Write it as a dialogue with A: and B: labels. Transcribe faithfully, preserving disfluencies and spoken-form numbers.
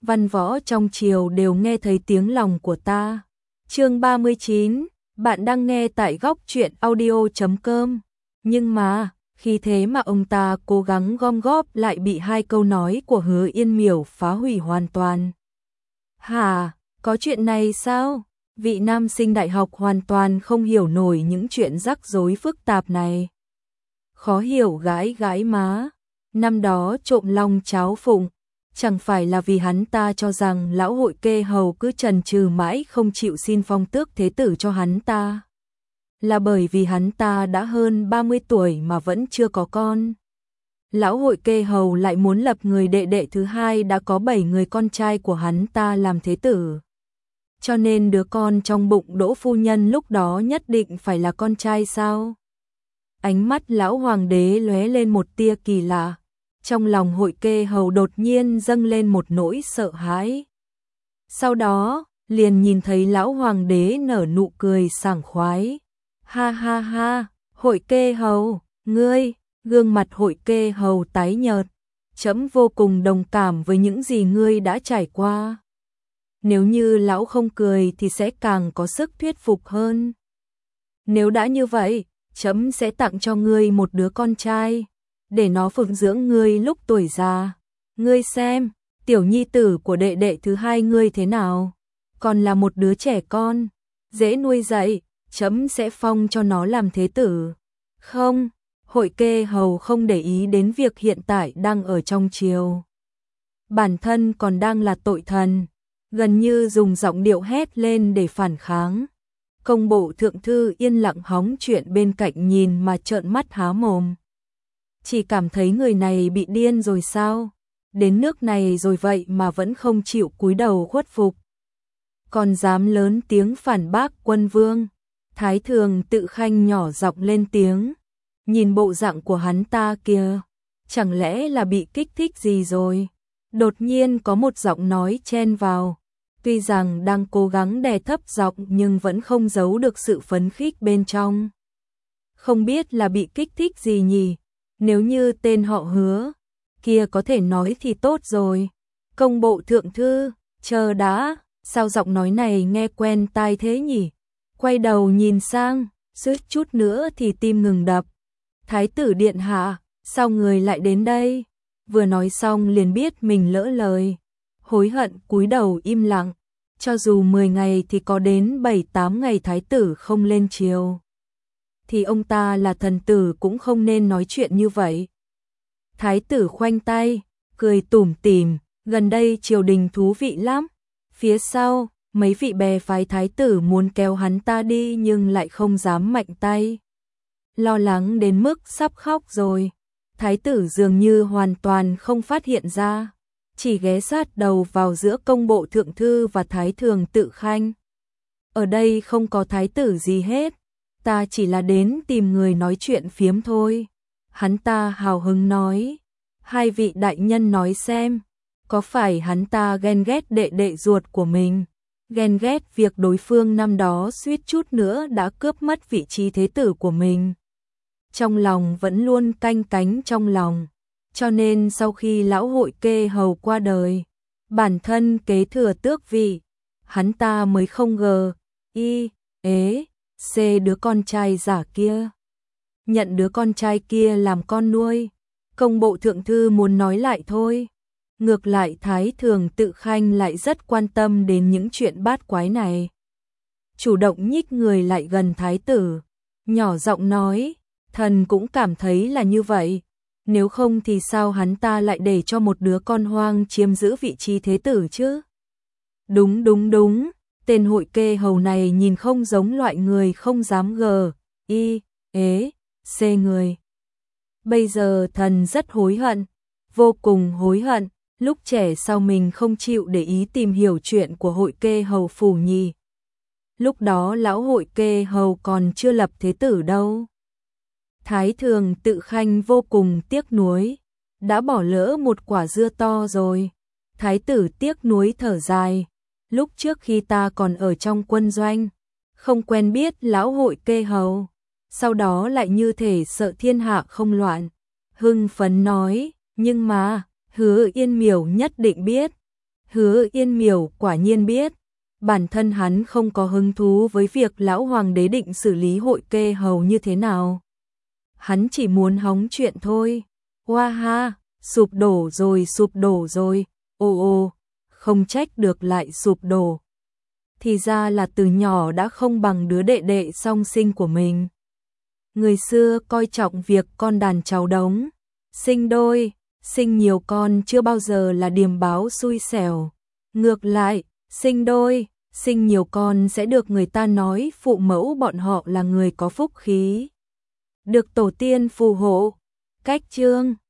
A: văn võ trong triều đều nghe thấy tiếng lòng của ta. Chương ba mươi chín, bạn đang nghe tại góc truyện audio chấm com. Nhưng mà, khi thế mà ông ta cố gắng gom góp lại bị hai câu nói của Hứa Yên Miểu phá hủy hoàn toàn. Hả, có chuyện này sao? Vị nam sinh đại học hoàn toàn không hiểu nổi những chuyện rắc rối phức tạp này. Khó hiểu gãi gãi má, năm đó trộm long cháo phụng, chẳng phải là vì hắn ta cho rằng lão hội kê hầu cứ chần chừ mãi không chịu xin phong tước thế tử cho hắn ta. Là bởi vì hắn ta đã hơn ba mươi tuổi mà vẫn chưa có con. Lão hội kê hầu lại muốn lập người đệ đệ thứ hai đã có bảy người con trai của hắn ta làm thế tử. Cho nên đứa con trong bụng Đỗ phu nhân lúc đó nhất định phải là con trai sao? Ánh mắt lão hoàng đế lóe lên một tia kỳ lạ. Trong lòng hội kê hầu đột nhiên dâng lên một nỗi sợ hãi. Sau đó, liền nhìn thấy lão hoàng đế nở nụ cười sảng khoái. Ha ha ha, hội kê hầu, ngươi, gương mặt hội kê hầu tái nhợt. Trẫm vô cùng đồng cảm với những gì ngươi đã trải qua. Nếu như lão không cười thì sẽ càng có sức thuyết phục hơn. Nếu đã như vậy, trẫm sẽ tặng cho ngươi một đứa con trai, để nó phụng dưỡng ngươi lúc tuổi già. Ngươi xem, tiểu nhi tử của đệ đệ thứ hai ngươi thế nào? Còn là một đứa trẻ con, dễ nuôi dạy, trẫm sẽ phong cho nó làm thế tử. Không, hội kê hầu không để ý đến việc hiện tại đang ở trong triều. Bản thân còn đang là tội thần, gần như dùng giọng điệu hét lên để phản kháng. Công bộ thượng thư yên lặng hóng chuyện bên cạnh nhìn mà trợn mắt há mồm. Chỉ cảm thấy người này bị điên rồi sao? Đến nước này rồi vậy mà vẫn không chịu cúi đầu khuất phục. Còn dám lớn tiếng phản bác quân vương. Thái thường Tự Khanh nhỏ giọng lên tiếng. Nhìn bộ dạng của hắn ta kìa, chẳng lẽ là bị kích thích gì rồi? Đột nhiên có một giọng nói chen vào. Tuy rằng đang cố gắng đè thấp giọng nhưng vẫn không giấu được sự phấn khích bên trong. Không biết là bị kích thích gì nhỉ? Nếu như tên họ Hứa kia có thể nói thì tốt rồi. Công bộ thượng thư, chờ đã, sao giọng nói này nghe quen tai thế nhỉ? Quay đầu nhìn sang, suýt chút nữa thì tim ngừng đập. Thái tử điện hạ, sao người lại đến đây? Vừa nói xong liền biết mình lỡ lời. Hối hận cúi đầu im lặng. Cho dù mười ngày thì có đến bảy tám ngày thái tử không lên triều. Thì ông ta là thần tử cũng không nên nói chuyện như vậy. Thái tử khoanh tay, cười tủm tỉm, gần đây triều đình thú vị lắm. Phía sau, mấy vị bè phái thái tử muốn kéo hắn ta đi nhưng lại không dám mạnh tay. Lo lắng đến mức sắp khóc rồi. Thái tử dường như hoàn toàn không phát hiện ra, chỉ ghé sát đầu vào giữa công bộ thượng thư và thái thường Tự Khanh. Ở đây không có thái tử gì hết, ta chỉ là đến tìm người nói chuyện phiếm thôi. Hắn ta hào hứng nói, hai vị đại nhân nói xem, có phải hắn ta ghen ghét đệ đệ ruột của mình, ghen ghét việc đối phương năm đó suýt chút nữa đã cướp mất vị trí thế tử của mình. Trong lòng vẫn luôn canh cánh trong lòng, cho nên sau khi lão hội kê hầu qua đời, bản thân kế thừa tước vị, hắn ta mới không ngờ, y, ế, c đứa con trai giả kia. Nhận đứa con trai kia làm con nuôi, công bộ thượng thư muốn nói lại thôi. Ngược lại Thái thường Tự Khanh lại rất quan tâm đến những chuyện bát quái này. Chủ động nhích người lại gần thái tử, nhỏ giọng nói, thần cũng cảm thấy là như vậy. Nếu không thì sao hắn ta lại để cho một đứa con hoang chiếm giữ vị trí thế tử chứ? Đúng đúng đúng, tên hội kê hầu này nhìn không giống loại người không dám gờ, y, ế, c người. Bây giờ thần rất hối hận, vô cùng hối hận, lúc trẻ sao mình không chịu để ý tìm hiểu chuyện của hội kê hầu phủ nhỉ? Lúc đó lão hội kê hầu còn chưa lập thế tử đâu. Thái thường Tự Khanh vô cùng tiếc nuối, đã bỏ lỡ một quả dưa to rồi. Thái tử tiếc nuối thở dài, lúc trước khi ta còn ở trong quân doanh, không quen biết lão hội kê hầu, sau đó lại như thể sợ thiên hạ không loạn. Hưng phấn nói, nhưng mà, Hứa Yên Miểu nhất định biết. Hứa Yên Miểu quả nhiên biết, bản thân hắn không có hứng thú với việc lão hoàng đế định xử lý hội kê hầu như thế nào. Hắn chỉ muốn hóng chuyện thôi. Hoa ha, sụp đổ rồi sụp đổ rồi, ô ô, không trách được lại sụp đổ. Thì ra là từ nhỏ đã không bằng đứa đệ đệ song sinh của mình. Người xưa coi trọng việc con đàn cháu đống, sinh đôi, sinh nhiều con chưa bao giờ là điềm báo xui xẻo. Ngược lại, sinh đôi, sinh nhiều con sẽ được người ta nói phụ mẫu bọn họ là người có phúc khí, được tổ tiên phù hộ. Cách chương